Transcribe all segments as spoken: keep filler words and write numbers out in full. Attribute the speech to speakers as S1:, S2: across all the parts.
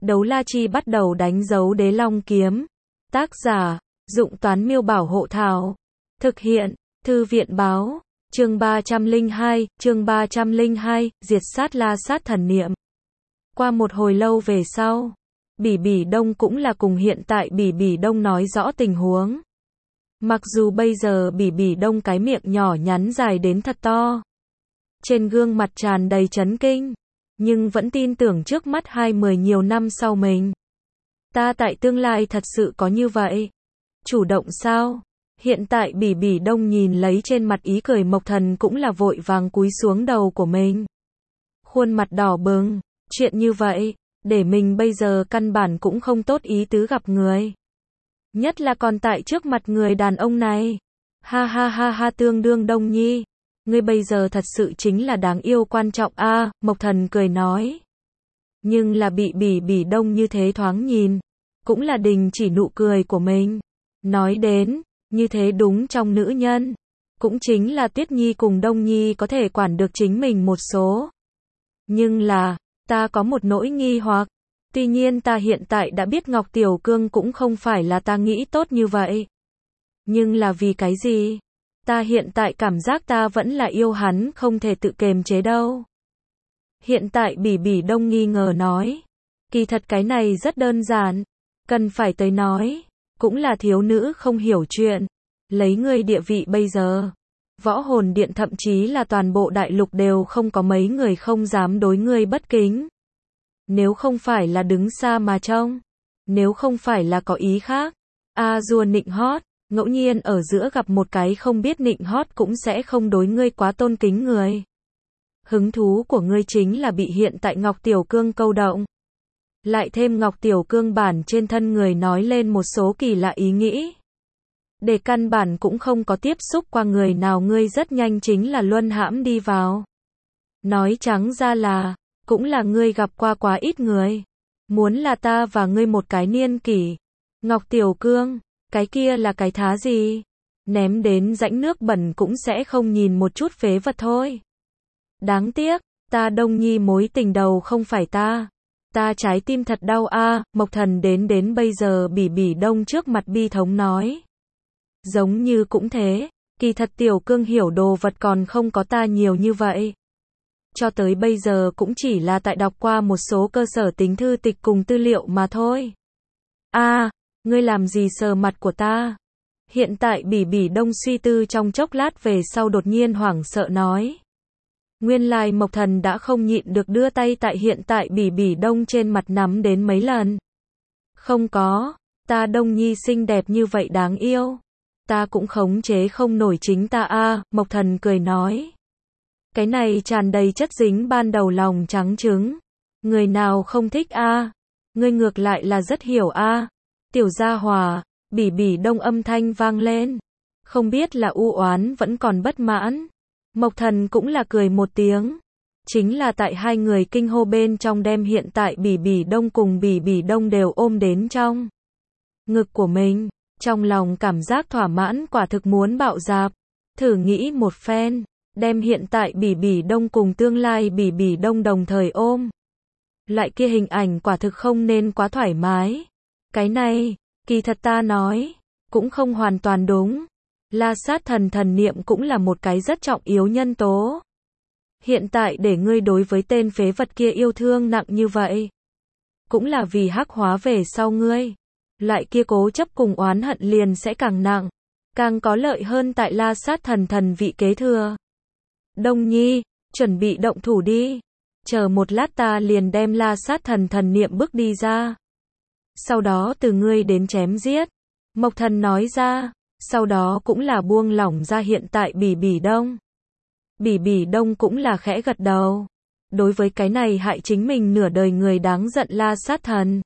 S1: Đấu la chi bắt đầu đánh dấu đế long kiếm. Tác giả, Dụng Toán Miêu Bảo Hộ Thảo. Thực hiện, Thư viện Báo. Chương ba trăm lẻ hai, chương ba trăm lẻ hai, diệt sát La Sát thần niệm. Qua một hồi lâu về sau, Bỉ Bỉ Đông cũng là cùng hiện tại Bỉ Bỉ Đông nói rõ tình huống. Mặc dù bây giờ Bỉ Bỉ Đông cái miệng nhỏ nhắn dài đến thật to, trên gương mặt tràn đầy chấn kinh, nhưng vẫn tin tưởng trước mắt hai mươi nhiều năm sau mình. Ta tại tương lai thật sự có như vậy. Chủ động sao? Hiện tại Bỉ Bỉ Đông nhìn lấy trên mặt ý cười Mộc Thần cũng là vội vàng cúi xuống đầu của mình. Khuôn mặt đỏ bừng, chuyện như vậy, để mình bây giờ căn bản cũng không tốt ý tứ gặp người. Nhất là còn tại trước mặt người đàn ông này. Ha ha ha ha tương đương Đông Nhi. Ngươi bây giờ thật sự chính là đáng yêu quan trọng a, à, Mộc Thần cười nói. Nhưng là bị Bỉ Bỉ Đông như thế thoáng nhìn, cũng là đình chỉ nụ cười của mình. Nói đến, như thế đúng trong nữ nhân, cũng chính là Tuyết Nhi cùng Đông Nhi có thể quản được chính mình một số. Nhưng là, ta có một nỗi nghi hoặc, tuy nhiên ta hiện tại đã biết Ngọc Tiểu Cương cũng không phải là ta nghĩ tốt như vậy. Nhưng là vì cái gì? Ta hiện tại cảm giác ta vẫn là yêu hắn không thể tự kềm chế đâu. Hiện tại Bỉ Bỉ Đông nghi ngờ nói. Kỳ thật cái này rất đơn giản. Cần phải tới nói. Cũng là thiếu nữ không hiểu chuyện. Lấy ngươi địa vị bây giờ. Võ hồn điện thậm chí là toàn bộ đại lục đều không có mấy người không dám đối ngươi bất kính. Nếu không phải là đứng xa mà trông. Nếu không phải là có ý khác. A dua nịnh hót. Ngẫu nhiên ở giữa gặp một cái không biết nịnh hót cũng sẽ không đối ngươi quá tôn kính người. Hứng thú của ngươi chính là bị hiện tại Ngọc Tiểu Cương câu động. Lại thêm Ngọc Tiểu Cương bản trên thân người nói lên một số kỳ lạ ý nghĩ. Để căn bản cũng không có tiếp xúc qua người nào ngươi rất nhanh chính là luân hãm đi vào. Nói trắng ra là, cũng là ngươi gặp qua quá ít người. Muốn là ta và ngươi một cái niên kỷ. Ngọc Tiểu Cương. Cái kia là cái thá gì? Ném đến rãnh nước bẩn cũng sẽ không nhìn một chút phế vật thôi. Đáng tiếc, ta Đông Nhi mối tình đầu không phải ta. Ta trái tim thật đau a, à, Mộc Thần đến đến bây giờ Bỉ Bỉ Đông trước mặt bi thống nói. Giống như cũng thế, kỳ thật Tiểu Cương hiểu đồ vật còn không có ta nhiều như vậy. Cho tới bây giờ cũng chỉ là tại đọc qua một số cơ sở tính thư tịch cùng tư liệu mà thôi. A, à, ngươi làm gì sờ mặt của ta? Hiện tại Bỉ Bỉ Đông suy tư trong chốc lát về sau đột nhiên hoảng sợ nói. Nguyên lai Mộc Thần đã không nhịn được đưa tay tại hiện tại Bỉ Bỉ Đông trên mặt nắm đến mấy lần. Không có, ta Đông Nhi xinh đẹp như vậy đáng yêu. Ta cũng khống chế không nổi chính ta a, à, Mộc Thần cười nói. Cái này tràn đầy chất dính ban đầu lòng trắng trứng. Người nào không thích a? À? Ngươi ngược lại là rất hiểu a. À? Tiểu gia hòa, Bỉ Bỉ Đông âm thanh vang lên. Không biết là u oán vẫn còn bất mãn. Mộc Thần cũng là cười một tiếng. Chính là tại hai người kinh hô bên trong đem hiện tại Bỉ Bỉ Đông cùng Bỉ Bỉ Đông đều ôm đến trong ngực của mình. Trong lòng cảm giác thỏa mãn quả thực muốn bạo dạp. Thử nghĩ một phen, đem hiện tại Bỉ Bỉ Đông cùng tương lai Bỉ Bỉ Đông đồng thời ôm. Loại kia hình ảnh quả thực không nên quá thoải mái. Cái này, kỳ thật ta nói, cũng không hoàn toàn đúng. La Sát thần thần niệm cũng là một cái rất trọng yếu nhân tố. Hiện tại để ngươi đối với tên phế vật kia yêu thương nặng như vậy. Cũng là vì hắc hóa về sau ngươi. Loại kia cố chấp cùng oán hận liền sẽ càng nặng. Càng có lợi hơn tại La Sát thần thần vị kế thừa. Đông Nhi, chuẩn bị động thủ đi. Chờ một lát ta liền đem La Sát thần thần niệm bước đi ra. Sau đó từ ngươi đến chém giết. Mộc Thần nói ra. Sau đó cũng là buông lỏng ra hiện tại Bỉ Bỉ Đông. Bỉ Bỉ Đông cũng là khẽ gật đầu. Đối với cái này hại chính mình nửa đời người đáng giận La Sát thần.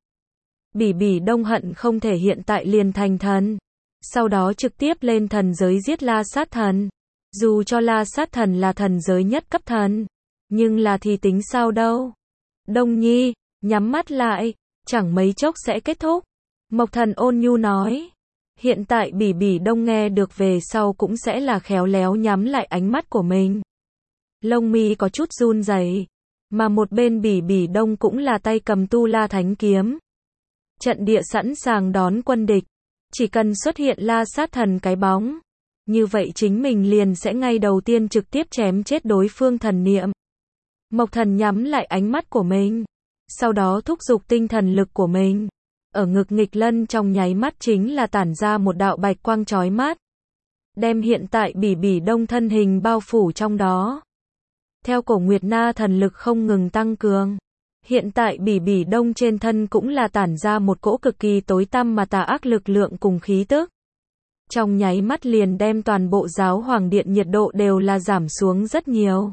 S1: Bỉ Bỉ Đông hận không thể hiện tại liền thành thần. Sau đó trực tiếp lên thần giới giết La Sát thần. Dù cho La Sát thần là thần giới nhất cấp thần. Nhưng là thì tính sao đâu. Đông Nhi, nhắm mắt lại. Chẳng mấy chốc sẽ kết thúc. Mộc Thần ôn nhu nói. Hiện tại Bỉ Bỉ Đông nghe được về sau cũng sẽ là khéo léo nhắm lại ánh mắt của mình. Lông mi có chút run rẩy. Mà một bên Bỉ Bỉ Đông cũng là tay cầm Tu La Thánh Kiếm. Trận địa sẵn sàng đón quân địch. Chỉ cần xuất hiện La Sát Thần cái bóng. Như vậy chính mình liền sẽ ngay đầu tiên trực tiếp chém chết đối phương thần niệm. Mộc Thần nhắm lại ánh mắt của mình. Sau đó thúc giục tinh thần lực của mình. Ở ngực nghịch lân trong nháy mắt chính là tản ra một đạo bạch quang chói mắt. Đem hiện tại Bỉ Bỉ Đông thân hình bao phủ trong đó. Theo cổ Nguyệt Na thần lực không ngừng tăng cường. Hiện tại Bỉ Bỉ Đông trên thân cũng là tản ra một cỗ cực kỳ tối tăm mà tà ác lực lượng cùng khí tức. Trong nháy mắt liền đem toàn bộ giáo hoàng điện nhiệt độ đều là giảm xuống rất nhiều.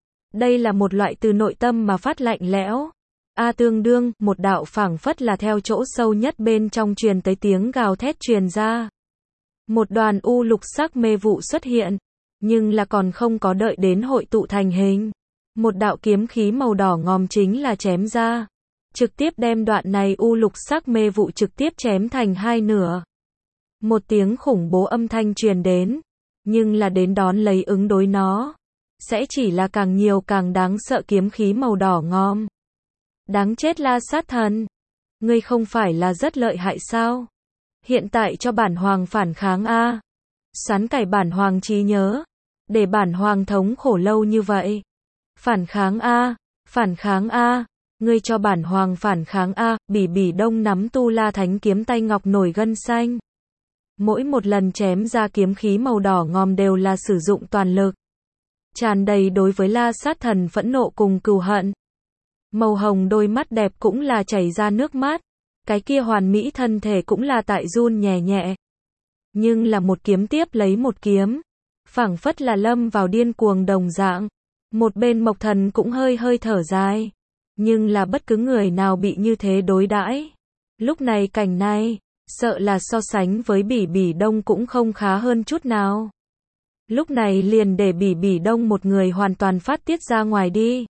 S1: Đây là một loại từ nội tâm mà phát lạnh lẽo. A tương đương, một đạo phảng phất là theo chỗ sâu nhất bên trong truyền tới tiếng gào thét truyền ra. Một đoàn u lục sắc mê vụ xuất hiện, nhưng là còn không có đợi đến hội tụ thành hình. Một đạo kiếm khí màu đỏ ngòm chính là chém ra. Trực tiếp đem đoạn này u lục sắc mê vụ trực tiếp chém thành hai nửa. Một tiếng khủng bố âm thanh truyền đến, nhưng là đến đón lấy ứng đối nó. Sẽ chỉ là càng nhiều càng đáng sợ kiếm khí màu đỏ ngòm. Đáng chết La Sát Thần. Ngươi không phải là rất lợi hại sao? Hiện tại cho bản hoàng phản kháng a. Xoắn cải bản hoàng trí nhớ. Để bản hoàng thống khổ lâu như vậy. Phản kháng a, phản kháng a. Ngươi cho bản hoàng phản kháng a. Bỉ Bỉ Đông nắm Tu La Thánh Kiếm tay ngọc nổi gân xanh. Mỗi một lần chém ra kiếm khí màu đỏ ngòm đều là sử dụng toàn lực. Tràn đầy đối với La Sát Thần phẫn nộ cùng cừu hận. Màu hồng đôi mắt đẹp cũng là chảy ra nước mắt. Cái kia hoàn mỹ thân thể cũng là tại run nhẹ nhẹ. Nhưng là một kiếm tiếp lấy một kiếm. Phảng phất là lâm vào điên cuồng đồng dạng. Một bên Mộc Thần cũng hơi hơi thở dài. Nhưng là bất cứ người nào bị như thế đối đãi. Lúc này cảnh này, sợ là so sánh với Bỉ Bỉ Đông cũng không khá hơn chút nào. Lúc này liền để Bỉ Bỉ Đông một người hoàn toàn phát tiết ra ngoài đi.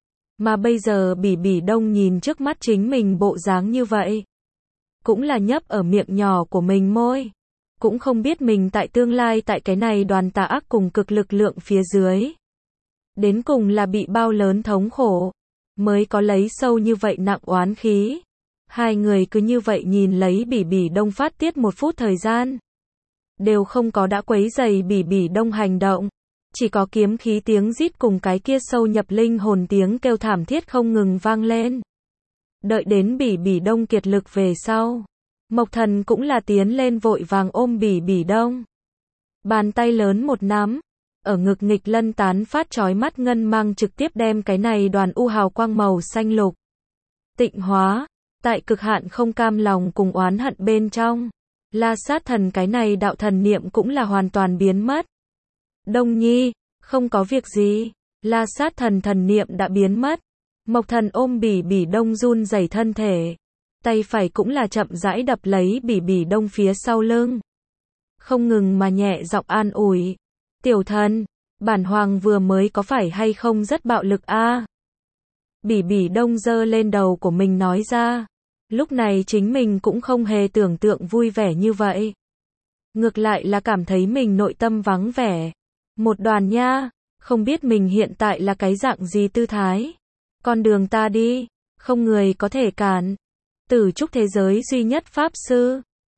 S1: Mà bây giờ Bỉ Bỉ Đông nhìn trước mắt chính mình bộ dáng như vậy. Cũng là nhấp ở miệng nhỏ của mình môi. Cũng không biết mình tại tương lai tại cái này đoàn tà ác cùng cực lực lượng phía dưới. Đến cùng là bị bao lớn thống khổ. Mới có lấy sâu như vậy nặng oán khí. Hai người cứ như vậy nhìn lấy Bỉ Bỉ Đông phát tiết một phút thời gian. Đều không có đã quấy rầy Bỉ Bỉ Đông hành động. Chỉ có kiếm khí tiếng rít cùng cái kia sâu nhập linh hồn tiếng kêu thảm thiết không ngừng vang lên. Đợi đến Bỉ Bỉ Đông kiệt lực về sau. Mộc Thần cũng là tiến lên vội vàng ôm Bỉ Bỉ Đông. Bàn tay lớn một nắm. Ở ngực nghịch lân tán phát chói mắt ngân mang trực tiếp đem cái này đoàn u hào quang màu xanh lục. Tịnh hóa. Tại cực hạn không cam lòng cùng oán hận bên trong. La Sát Thần cái này đạo thần niệm cũng là hoàn toàn biến mất. Đông Nhi, không có việc gì. La Sát Thần thần niệm đã biến mất. Mộc Thần ôm Bỉ Bỉ Đông run rẩy thân thể. Tay phải cũng là chậm rãi đập lấy Bỉ Bỉ Đông phía sau lưng. Không ngừng mà nhẹ giọng an ủi. Tiểu thần, bản hoàng vừa mới có phải hay không rất bạo lực a? À? Bỉ Bỉ Đông giơ lên đầu của mình nói ra. Lúc này chính mình cũng không hề tưởng tượng vui vẻ như vậy. Ngược lại là cảm thấy mình nội tâm vắng vẻ. Một đoàn nha, không biết mình hiện tại là cái dạng gì tư thái. Con đường ta đi, không người có thể cản. Tử trúc thế giới duy nhất pháp sư.